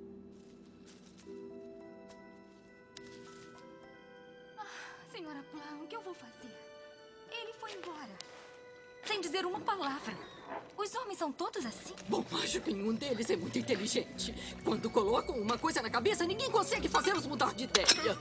Ah, senhora Plan, o que eu vou fazer? Ele foi embora. Sem dizer uma palavra. Os homens são todos assim? Bom, acho que nenhum deles é muito inteligente. Quando colocam uma coisa na cabeça, ninguém consegue fazê-los mudar de ideia.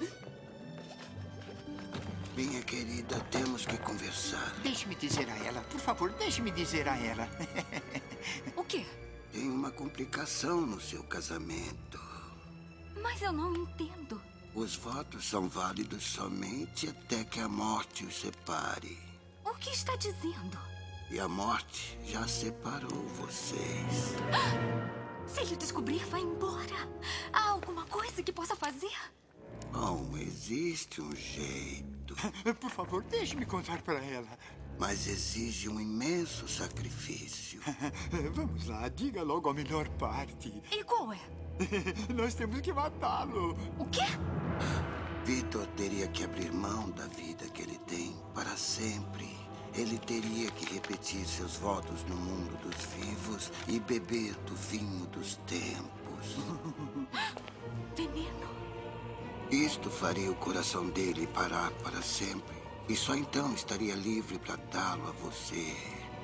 Minha querida, temos que conversar. Deixe-me dizer a ela, por favor, deixe-me dizer a ela. O quê? Tem uma complicação no seu casamento. Mas eu não entendo. Os votos são válidos somente até que a morte os separe. O que está dizendo? E a morte já separou vocês. Se ele descobrir, vai embora. Há alguma coisa que possa fazer? Bom, existe um jeito. Por favor, deixe-me contar para ela. Mas exige um imenso sacrifício. Vamos lá, diga logo a melhor parte. E qual é? Nós temos que matá-lo. O quê? Victor teria que abrir mão da vida que ele tem para sempre. Ele teria que repetir seus votos no mundo dos vivos e beber do vinho dos tempos. Veneno? Isto faria o coração dele parar para sempre. E só então estaria livre para dá-lo a você.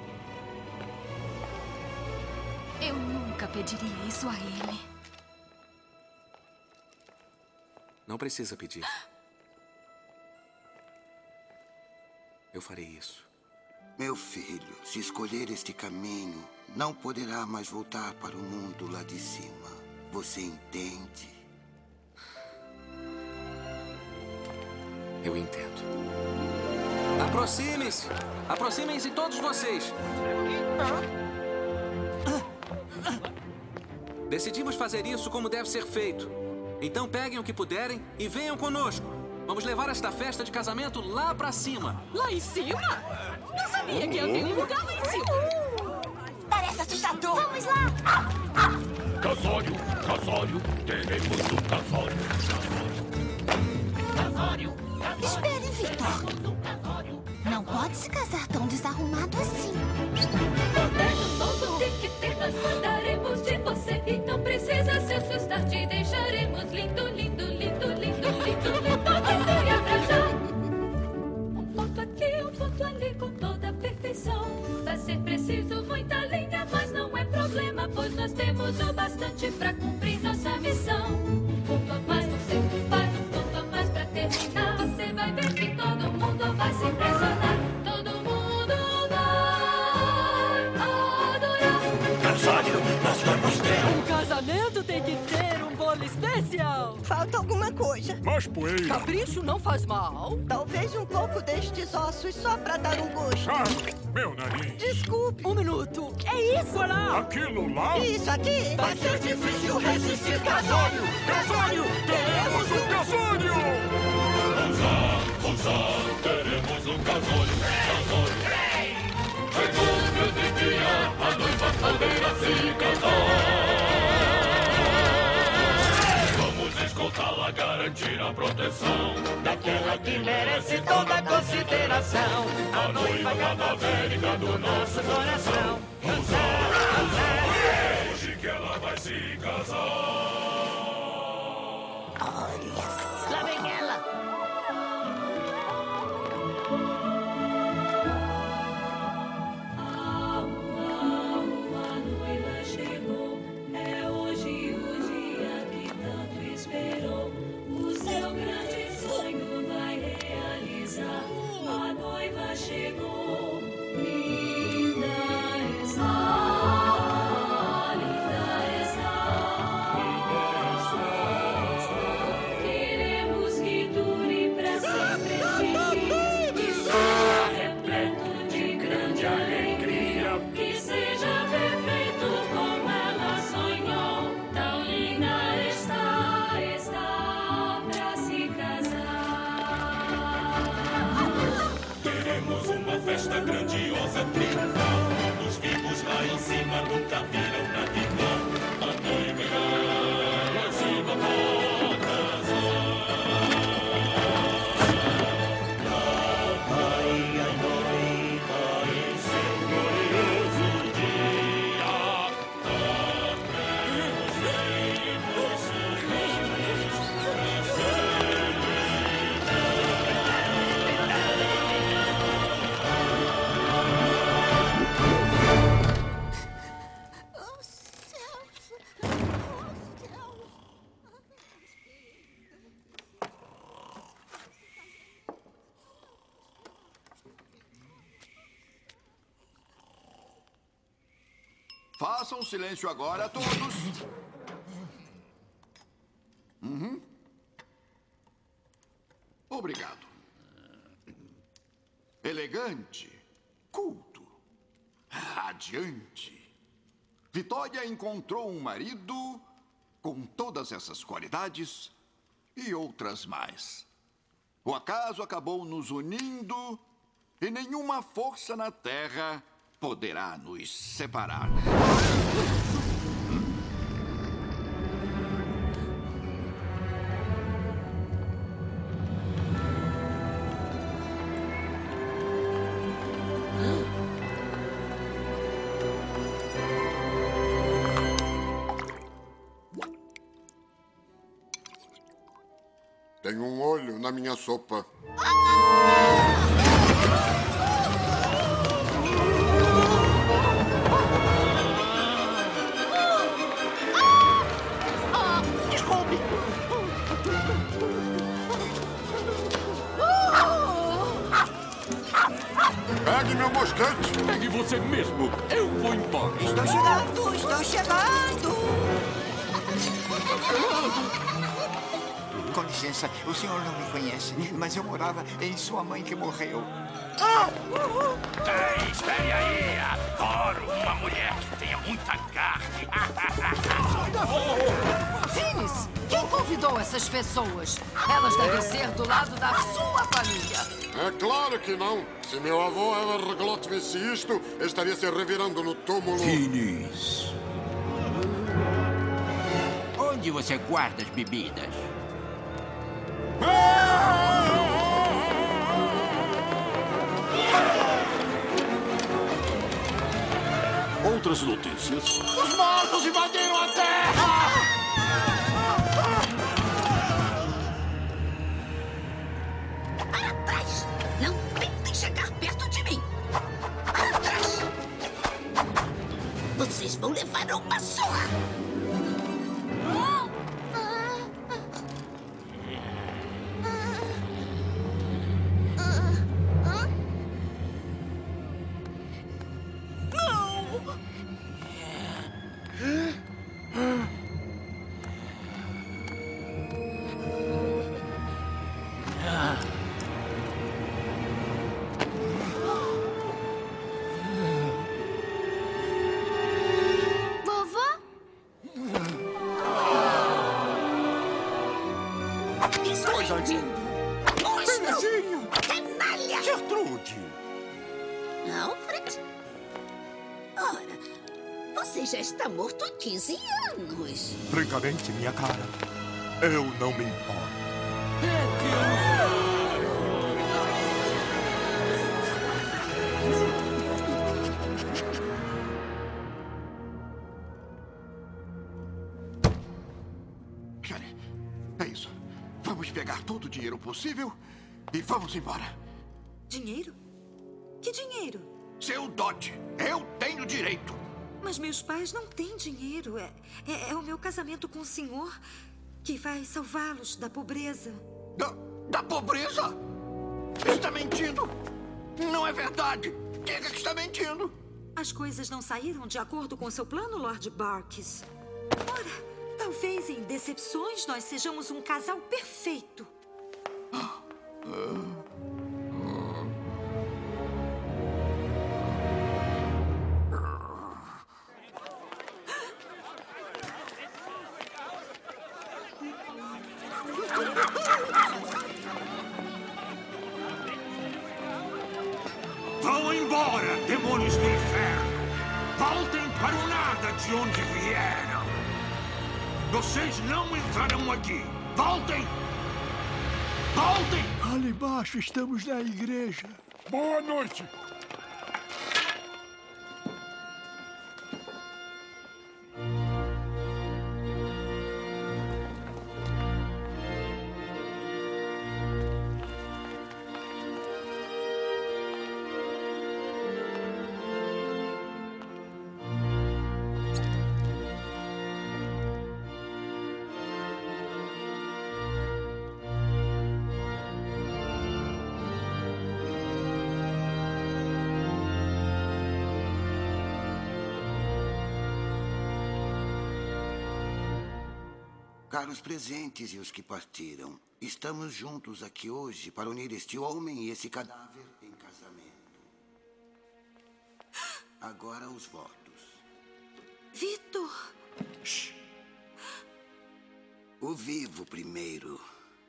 Eu nunca pediria isso a ele. Não precisa pedir. Eu farei isso. Meu filho, se escolher este caminho, não poderá mais voltar para o mundo lá de cima. Você entende? Eu entendo. Aproximem-se! Aproximem-se todos vocês! Decidimos fazer isso como deve ser feito. Então peguem o que puderem e venham conosco. Vamos levar esta festa de casamento lá pra cima. Lá em cima? Não sabia que havia um lugar lá em cima. Parece assustador. Vamos lá. Casório, casório, teremos um casório. Casório, casório. Espere, Victor. Não pode se casar tão desarrumado assim. Moderno novo tem que ter, nós cuidaremos de você. E não precisa se assustar, te deixaremos lindo, lindo, lindo, lindo, lindo, lindo. Venha pra já. Um ponto aqui, um ponto ali, com toda a perfeição. Vai ser preciso muita linha, mas não é problema, pois nós temos o bastante pra cumprir nossa missão. Um ponto a mais, você faz um ponto a mais pra terminar. Você vai ver que todo mundo vai se impressionar. Todo mundo vai adorar. Casório, nós vamos ter Um casamento tem que ter um bolo especial. Falta alguma coisa. Mais poeira. Capricho não faz mal. Talvez um pouco destes ossos só pra dar um gosto. Ah, meu nariz. Desculpe. Um minuto. É isso lá. Aquilo lá? Isso aqui. Vai ser difícil resistir, casório. Casório, teremos um casório. Usar, usar, teremos um casório. Casório. Chegou o grande dia, a noiva poderá se casar. Vamos escoltá-la, garantir a proteção daquela que merece toda a consideração. A noiva cadavérica do nosso coração. Usar, usar, hoje que ela vai se casar. Olha, lá vem ela. Chegou, linda essa Façam silêncio agora, todos. Uhum. Obrigado. Elegante, culto, radiante. Vitória encontrou um marido com todas essas qualidades e outras mais. O acaso acabou nos unindo e nenhuma força na Terra poderá nos separar. Tem um olho na minha sopa. Desculpe. Pegue meu mosquete. Pegue você mesmo. Eu vou embora. Estou chegando, estou chegando. Com licença, o senhor não me conhece, mas eu morava em sua mãe que morreu. Ei, espere aí. Adoro uma mulher que tenha muita carne. Finis, quem convidou essas pessoas? Elas devem ser do lado da sua família. É claro que não. Se meu avô Everglot visse isto, estaria se revirando no túmulo. Finis. Onde você guarda as bebidas? Outras notícias? Os mortos invadiram a Terra! Para trás! Não tentem chegar perto de mim! Para trás! Vocês vão levar uma surra! Canalha! Gertrude! Alfred? Ora, você já está morto há quinze anos. Francamente, minha cara, eu não me importo. Johnny, é isso. Vamos pegar todo o dinheiro possível e vamos embora. Dinheiro? Que dinheiro? Seu dote. Eu tenho direito. Mas meus pais não têm dinheiro. É, é, é o meu casamento com o senhor que vai salvá-los da pobreza. Da, da pobreza? Está mentindo? Não é verdade. Quem é que está mentindo? As coisas não saíram de acordo com seu plano, Lord Barkis. Ora, talvez em decepções nós sejamos um casal perfeito. Ah, ah. Vão embora, demônios do inferno! Voltem para o nada de onde vieram! Vocês não entrarão aqui! Voltem! Voltem! Ali embaixo estamos na igreja. Boa noite! Caros presentes e os que partiram, estamos juntos aqui hoje para unir este homem e esse cadáver em casamento. Agora os votos. Vitor! Shhh. O vivo primeiro.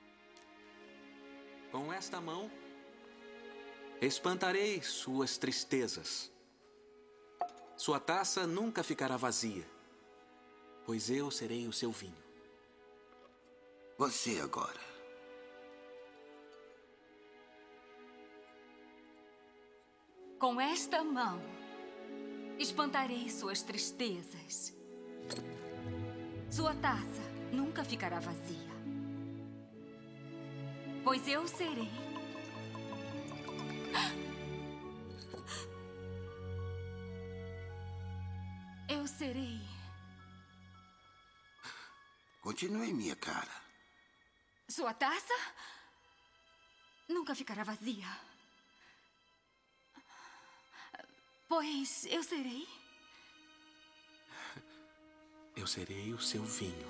Com esta mão, espantarei suas tristezas. Sua taça nunca ficará vazia, pois eu serei o seu vinho. Você agora. Com esta mão, espantarei suas tristezas. Sua taça nunca ficará vazia, pois eu serei... Eu serei... Continue, minha cara. Sua taça nunca ficará vazia, pois eu serei... Eu serei o seu vinho.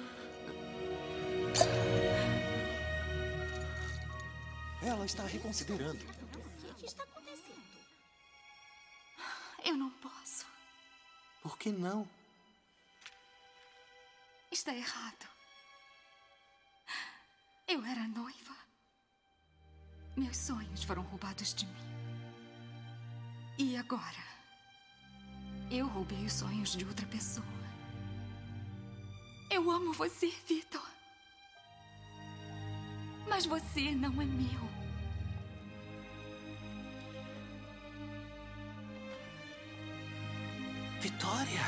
Ela está reconsiderando. O que está acontecendo? Eu não posso. Por que não? Está errado. Eu era noiva. Meus sonhos foram roubados de mim. E agora, eu roubei os sonhos de outra pessoa. Eu amo você, Vitor. Mas você não é meu. Vitória!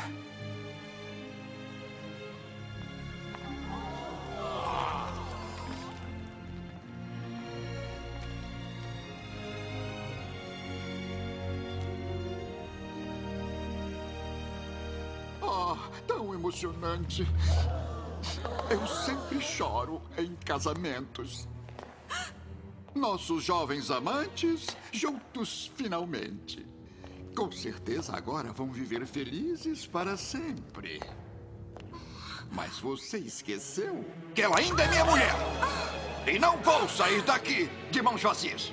Ah, tão emocionante. Eu sempre choro em casamentos. Nossos jovens amantes juntos finalmente. Com certeza agora vão viver felizes para sempre. Mas você esqueceu que ela ainda é minha mulher. E não vou sair daqui de mãos vazias.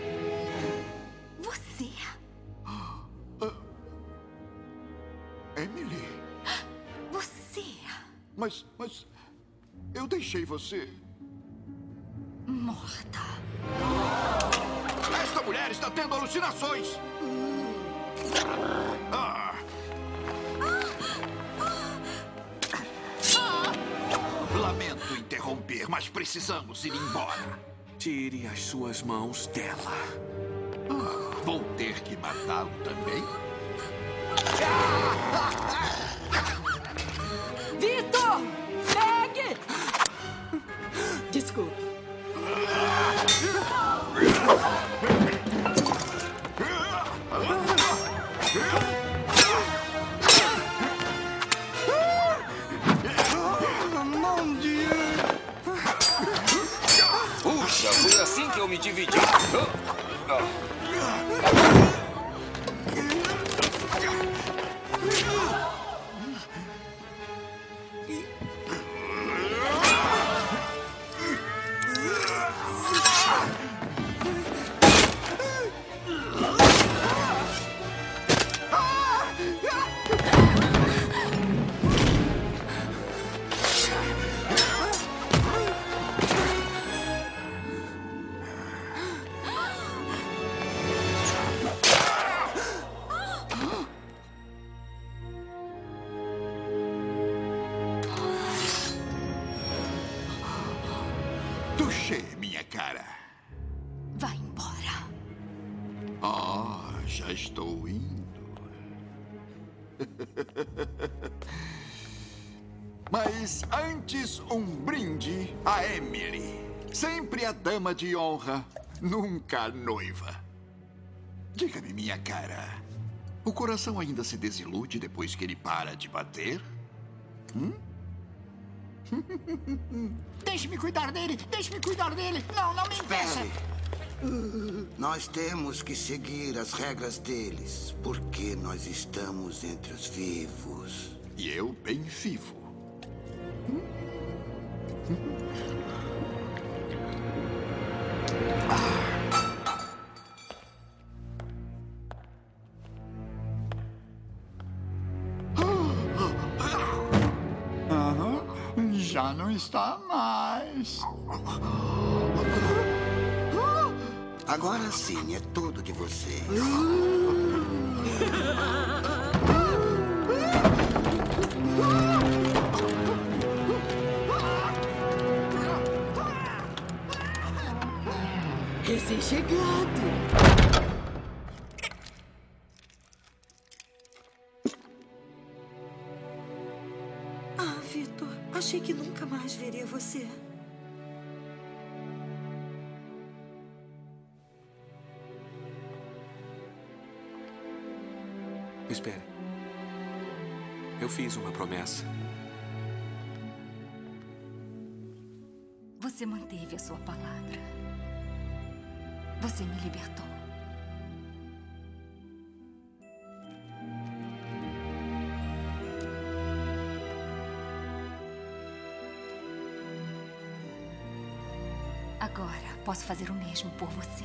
Você? Uh, Emily? Você? Mas, mas... eu deixei você... morta. Esta mulher está tendo alucinações. Ah. Lamento interromper, mas precisamos ir embora. Tire as suas mãos dela. Ah, vou ter que matá-lo também? Vitor! Pegue! Desculpe. Puxa, foi assim que eu me dividi. Touché, minha cara. Vai embora. Ah, já estou indo. Mas antes, um brinde a Emily. Sempre a dama de honra, nunca a noiva. Diga-me, minha cara, o coração ainda se desilude depois que ele para de bater? Hum? Deixe-me cuidar dele! Deixe-me cuidar dele! Não, não me impeça! Nós temos que seguir as regras deles, porque nós estamos entre os vivos. E eu bem vivo. Aham, já não está mais. Agora sim, é tudo de vocês. Recém-chegado. Ah, Vitor, achei que nunca mais veria você. Espere. Eu fiz uma promessa. Você manteve a sua palavra. Você me libertou. Agora posso fazer o mesmo por você.